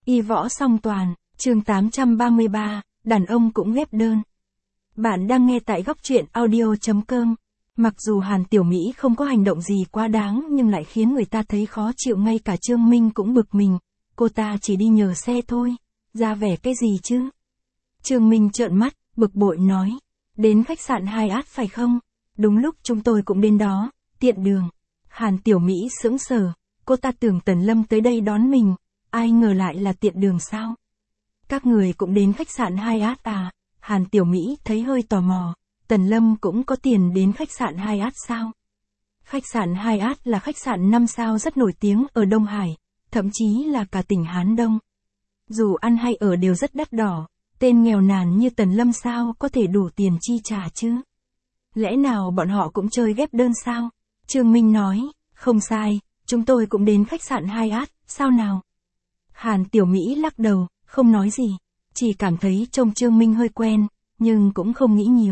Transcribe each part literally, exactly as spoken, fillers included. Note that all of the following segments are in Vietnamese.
Y võ song toàn, chương tám trăm ba mươi ba, đàn ông cũng ghép đơn. Bạn đang nghe tại góc truyện audio chấm com. Mặc dù Hàn Tiểu Mỹ không có hành động gì quá đáng nhưng lại khiến người ta thấy khó chịu, ngay cả Trương Minh cũng bực mình. Cô ta chỉ đi nhờ xe thôi, ra vẻ cái gì chứ? Trương Minh trợn mắt, bực bội nói. Đến khách sạn Hai Át phải không? Đúng lúc chúng tôi cũng đến đó, tiện đường. Hàn Tiểu Mỹ sững sờ, cô ta tưởng Tần Lâm tới đây đón mình, ai ngờ lại là tiện đường sao? Các người cũng đến khách sạn Hai Át à? Hàn Tiểu Mỹ thấy hơi tò mò, Tần Lâm cũng có tiền đến khách sạn Hai Át sao? Khách sạn Hai Át là khách sạn năm sao rất nổi tiếng ở Đông Hải, thậm chí là cả tỉnh Hán Đông. Dù ăn hay ở đều rất đắt đỏ, tên nghèo nàn như Tần Lâm sao có thể đủ tiền chi trả chứ? Lẽ nào bọn họ cũng chơi ghép đơn sao? Trương Minh nói, không sai, chúng tôi cũng đến khách sạn Hai Át, sao nào? Hàn Tiểu Mỹ lắc đầu, không nói gì, chỉ cảm thấy trông Trương Minh hơi quen, nhưng cũng không nghĩ nhiều.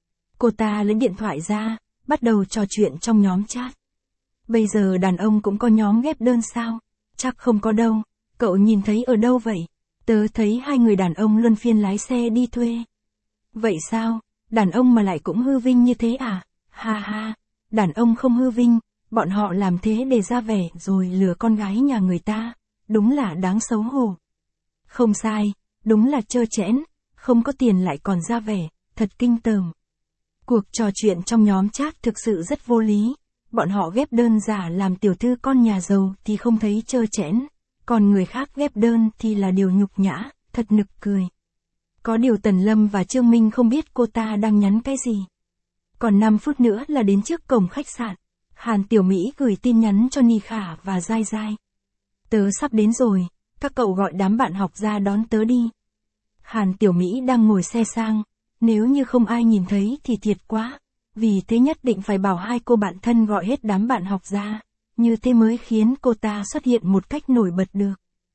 Cô ta lấy điện thoại ra, bắt đầu trò chuyện trong nhóm chat. Bây giờ đàn ông cũng có nhóm ghép đơn sao? Chắc không có đâu, cậu nhìn thấy ở đâu vậy? Tớ thấy hai người đàn ông luân phiên lái xe đi thuê. Vậy sao, đàn ông mà lại cũng hư vinh như thế à? Ha ha, đàn ông không hư vinh, bọn họ làm thế để ra vẻ rồi lừa con gái nhà người ta, đúng là đáng xấu hổ. Không sai, đúng là trơ trẽn, không có tiền lại còn ra vẻ, thật kinh tởm. Cuộc trò chuyện trong nhóm chat thực sự rất vô lý, bọn họ ghép đơn giả làm tiểu thư con nhà giàu thì không thấy trơ trẽn, còn người khác ghép đơn thì là điều nhục nhã, thật nực cười. Có điều Tần Lâm và Trương Minh không biết cô ta đang nhắn cái gì. Còn năm phút nữa là đến trước cổng khách sạn, Hàn Tiểu Mỹ gửi tin nhắn cho Ni Khả và Giai Giai. Tớ sắp đến rồi, các cậu gọi đám bạn học ra đón tớ đi. Hàn Tiểu Mỹ đang ngồi xe sang, nếu như không ai nhìn thấy thì thiệt quá, vì thế nhất định phải bảo hai cô bạn thân gọi hết đám bạn học ra, như thế mới khiến cô ta xuất hiện một cách nổi bật được.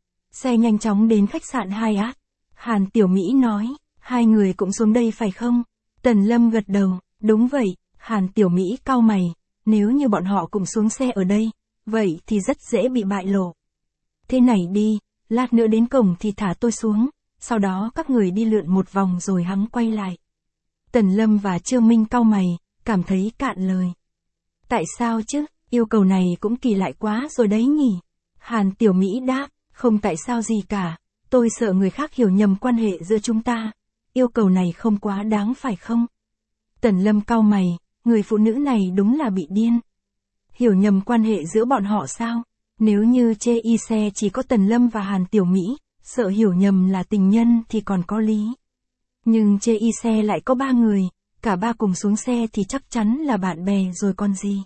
Xe nhanh chóng đến khách sạn Hai Át, Hàn Tiểu Mỹ nói, hai người cũng xuống đây phải không? Tần Lâm gật đầu, đúng vậy. Hàn Tiểu Mỹ cau mày, nếu như bọn họ cùng xuống xe ở đây, vậy thì rất dễ bị bại lộ. Thế này đi, lát nữa đến cổng thì thả tôi xuống, sau đó các người đi lượn một vòng rồi hắn quay lại. Tần Lâm và Trương Minh cau mày, cảm thấy cạn lời. Tại sao chứ, yêu cầu này cũng kỳ lạ quá rồi đấy nhỉ? Hàn Tiểu Mỹ đáp, không tại sao gì cả, tôi sợ người khác hiểu nhầm quan hệ giữa chúng ta, yêu cầu này không quá đáng phải không? Tần Lâm cau mày, người phụ nữ này đúng là bị điên. Hiểu nhầm quan hệ giữa bọn họ sao? Nếu như chê y xe chỉ có Tần Lâm và Hàn Tiểu Mỹ, sợ hiểu nhầm là tình nhân thì còn có lý. Nhưng chê y xe lại có ba người, cả ba cùng xuống xe thì chắc chắn là bạn bè rồi còn gì.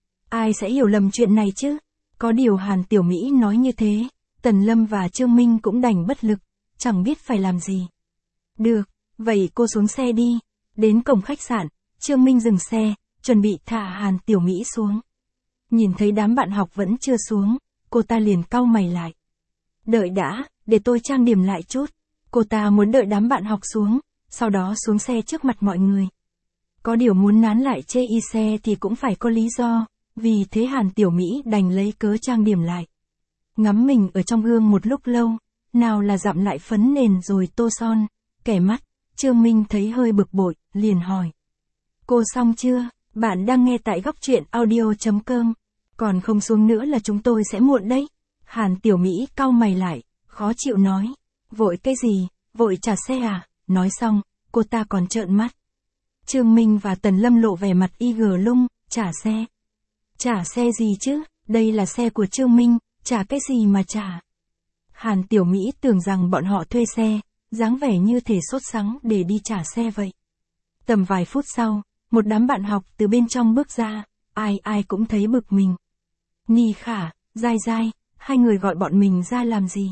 Ai sẽ hiểu lầm chuyện này chứ? Có điều Hàn Tiểu Mỹ nói như thế, Tần Lâm và Trương Minh cũng đành bất lực, chẳng biết phải làm gì. Được, vậy cô xuống xe đi. Đến cổng khách sạn, Trương Minh dừng xe, chuẩn bị thả Hàn Tiểu Mỹ xuống. Nhìn thấy đám bạn học vẫn chưa xuống, cô ta liền cau mày lại. Đợi đã, để tôi trang điểm lại chút. Cô ta muốn đợi đám bạn học xuống, sau đó xuống xe trước mặt mọi người. Có điều muốn nán lại chê y xe thì cũng phải có lý do, vì thế Hàn Tiểu Mỹ đành lấy cớ trang điểm lại. Ngắm mình ở trong gương một lúc lâu, nào là dặm lại phấn nền rồi tô son, kẻ mắt. Trương Minh thấy hơi bực bội, liền hỏi. Cô xong chưa? Bạn đang nghe tại góc truyện audio chấm com. Còn không xuống nữa là chúng tôi sẽ muộn đấy. Hàn Tiểu Mỹ cau mày lại, khó chịu nói. Vội cái gì, vội trả xe à? Nói xong, cô ta còn trợn mắt. Trương Minh và Tần Lâm lộ vẻ mặt y gờ lung, trả xe. Trả xe gì chứ, đây là xe của Trương Minh, trả cái gì mà trả? Hàn Tiểu Mỹ tưởng rằng bọn họ thuê xe, dáng vẻ như thể sốt sắng để đi trả xe vậy. Tầm vài phút sau, một đám bạn học từ bên trong bước ra, ai ai cũng thấy bực mình. Ni Khả, Giai Giai, hai người gọi bọn mình ra làm gì?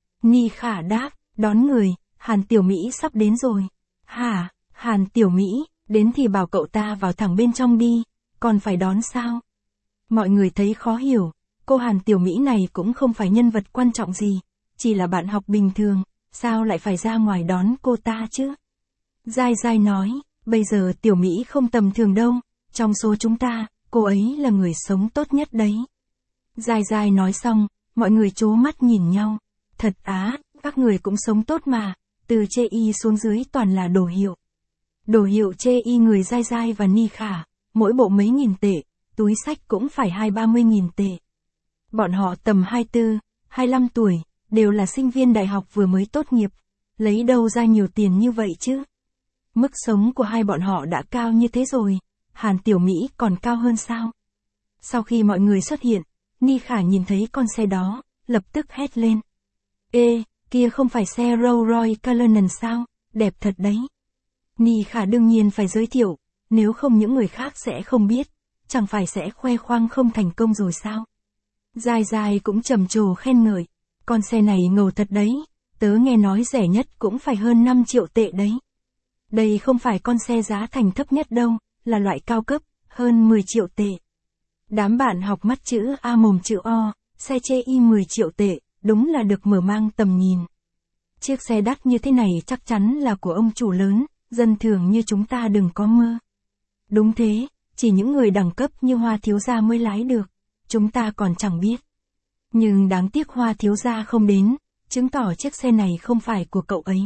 Ni Khả đáp, đón người, Hàn Tiểu Mỹ sắp đến rồi. Hả, Hàn Tiểu Mỹ, đến thì bảo cậu ta vào thẳng bên trong đi, còn phải đón sao? Mọi người thấy khó hiểu, cô Hàn Tiểu Mỹ này cũng không phải nhân vật quan trọng gì, chỉ là bạn học bình thường, sao lại phải ra ngoài đón cô ta chứ? Giai Giai nói, bây giờ Tiểu Mỹ không tầm thường đâu, trong số chúng ta, cô ấy là người sống tốt nhất đấy. Giai Giai nói xong, mọi người trố mắt nhìn nhau. Thật á, các người cũng sống tốt mà, từ chê y xuống dưới toàn là đồ hiệu. Đồ hiệu chê y người dai dai và ni khả, mỗi bộ mấy nghìn tệ, túi sách cũng phải hai ba mươi nghìn tệ. Bọn họ tầm hai mươi tư, hai mươi lăm tuổi, đều là sinh viên đại học vừa mới tốt nghiệp, lấy đâu ra nhiều tiền như vậy chứ? Mức sống của hai bọn họ đã cao như thế rồi, Hàn Tiểu Mỹ còn cao hơn sao? Sau khi mọi người xuất hiện, Ni Khả nhìn thấy con xe đó, lập tức hét lên. Ê, kia không phải xe Rolls Royce Cullinan sao, đẹp thật đấy. Ni Khả đương nhiên phải giới thiệu, nếu không những người khác sẽ không biết, chẳng phải sẽ khoe khoang không thành công rồi sao? Dài dài cũng trầm trồ khen ngợi, con xe này ngầu thật đấy, tớ nghe nói rẻ nhất cũng phải hơn năm triệu tệ đấy. Đây không phải con xe giá thành thấp nhất đâu, là loại cao cấp, hơn mười triệu tệ. Đám bạn học mắt chữ A mồm chữ O, xe chê y mười triệu tệ, đúng là được mở mang tầm nhìn. Chiếc xe đắt như thế này chắc chắn là của ông chủ lớn, dân thường như chúng ta đừng có mơ. Đúng thế, chỉ những người đẳng cấp như Hoa thiếu gia mới lái được, chúng ta còn chẳng biết. Nhưng đáng tiếc Hoa thiếu gia không đến, chứng tỏ chiếc xe này không phải của cậu ấy.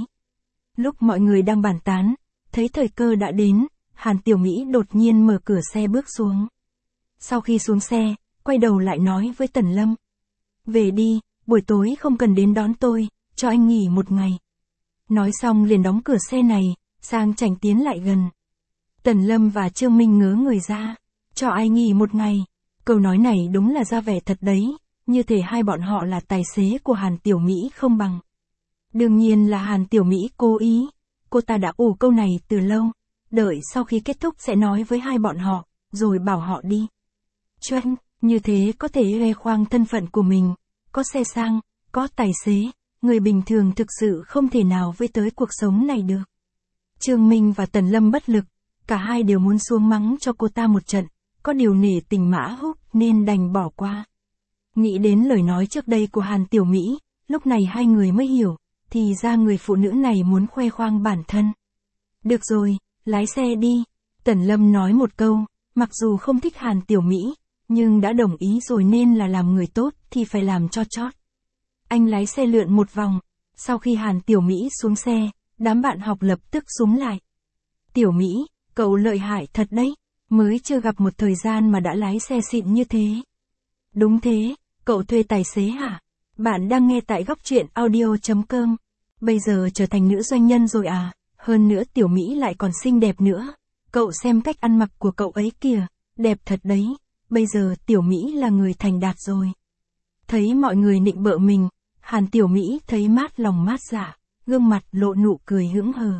Lúc mọi người đang bàn tán, thấy thời cơ đã đến, Hàn Tiểu Mỹ đột nhiên mở cửa xe bước xuống. Sau khi xuống xe, quay đầu lại nói với Tần Lâm. Về đi, buổi tối không cần đến đón tôi, cho anh nghỉ một ngày. Nói xong liền đóng cửa xe này, sang chảnh tiến lại gần. Tần Lâm và Trương Minh ngớ người ra, cho ai nghỉ một ngày. Câu nói này đúng là ra vẻ thật đấy, như thể hai bọn họ là tài xế của Hàn Tiểu Mỹ không bằng. Đương nhiên là Hàn Tiểu Mỹ cố ý, cô ta đã ủ câu này từ lâu, đợi sau khi kết thúc sẽ nói với hai bọn họ, rồi bảo họ đi. Choanh, như thế có thể khoe khoang thân phận của mình, có xe sang, có tài xế, người bình thường thực sự không thể nào với tới cuộc sống này được. Trương Minh và Tần Lâm bất lực, cả hai đều muốn xuống mắng cho cô ta một trận, có điều nể tình Mã Húc nên đành bỏ qua. Nghĩ đến lời nói trước đây của Hàn Tiểu Mỹ, lúc này hai người mới hiểu, thì ra người phụ nữ này muốn khoe khoang bản thân. Được rồi, lái xe đi, Tần Lâm nói một câu, mặc dù không thích Hàn Tiểu Mỹ, nhưng đã đồng ý rồi nên là làm người tốt thì phải làm cho chót. Anh lái xe lượn một vòng, sau khi Hàn Tiểu Mỹ xuống xe, đám bạn học lập tức xúm lại. Tiểu Mỹ, cậu lợi hại thật đấy, mới chưa gặp một thời gian mà đã lái xe xịn như thế. Đúng thế, cậu thuê tài xế hả? Bạn đang nghe tại góc truyện audio chấm com. Bây giờ trở thành nữ doanh nhân rồi à, hơn nữa Tiểu Mỹ lại còn xinh đẹp nữa. Cậu xem cách ăn mặc của cậu ấy kìa, đẹp thật đấy, bây giờ Tiểu Mỹ là người thành đạt rồi. Thấy mọi người nịnh bợ mình, Hàn Tiểu Mỹ thấy mát lòng mát dạ, gương mặt lộ nụ cười hững hờ.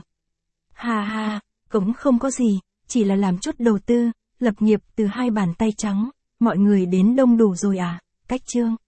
Hà hà, cũng không có gì, chỉ là làm chút đầu tư, lập nghiệp từ hai bàn tay trắng, mọi người đến đông đủ rồi à, cách chương.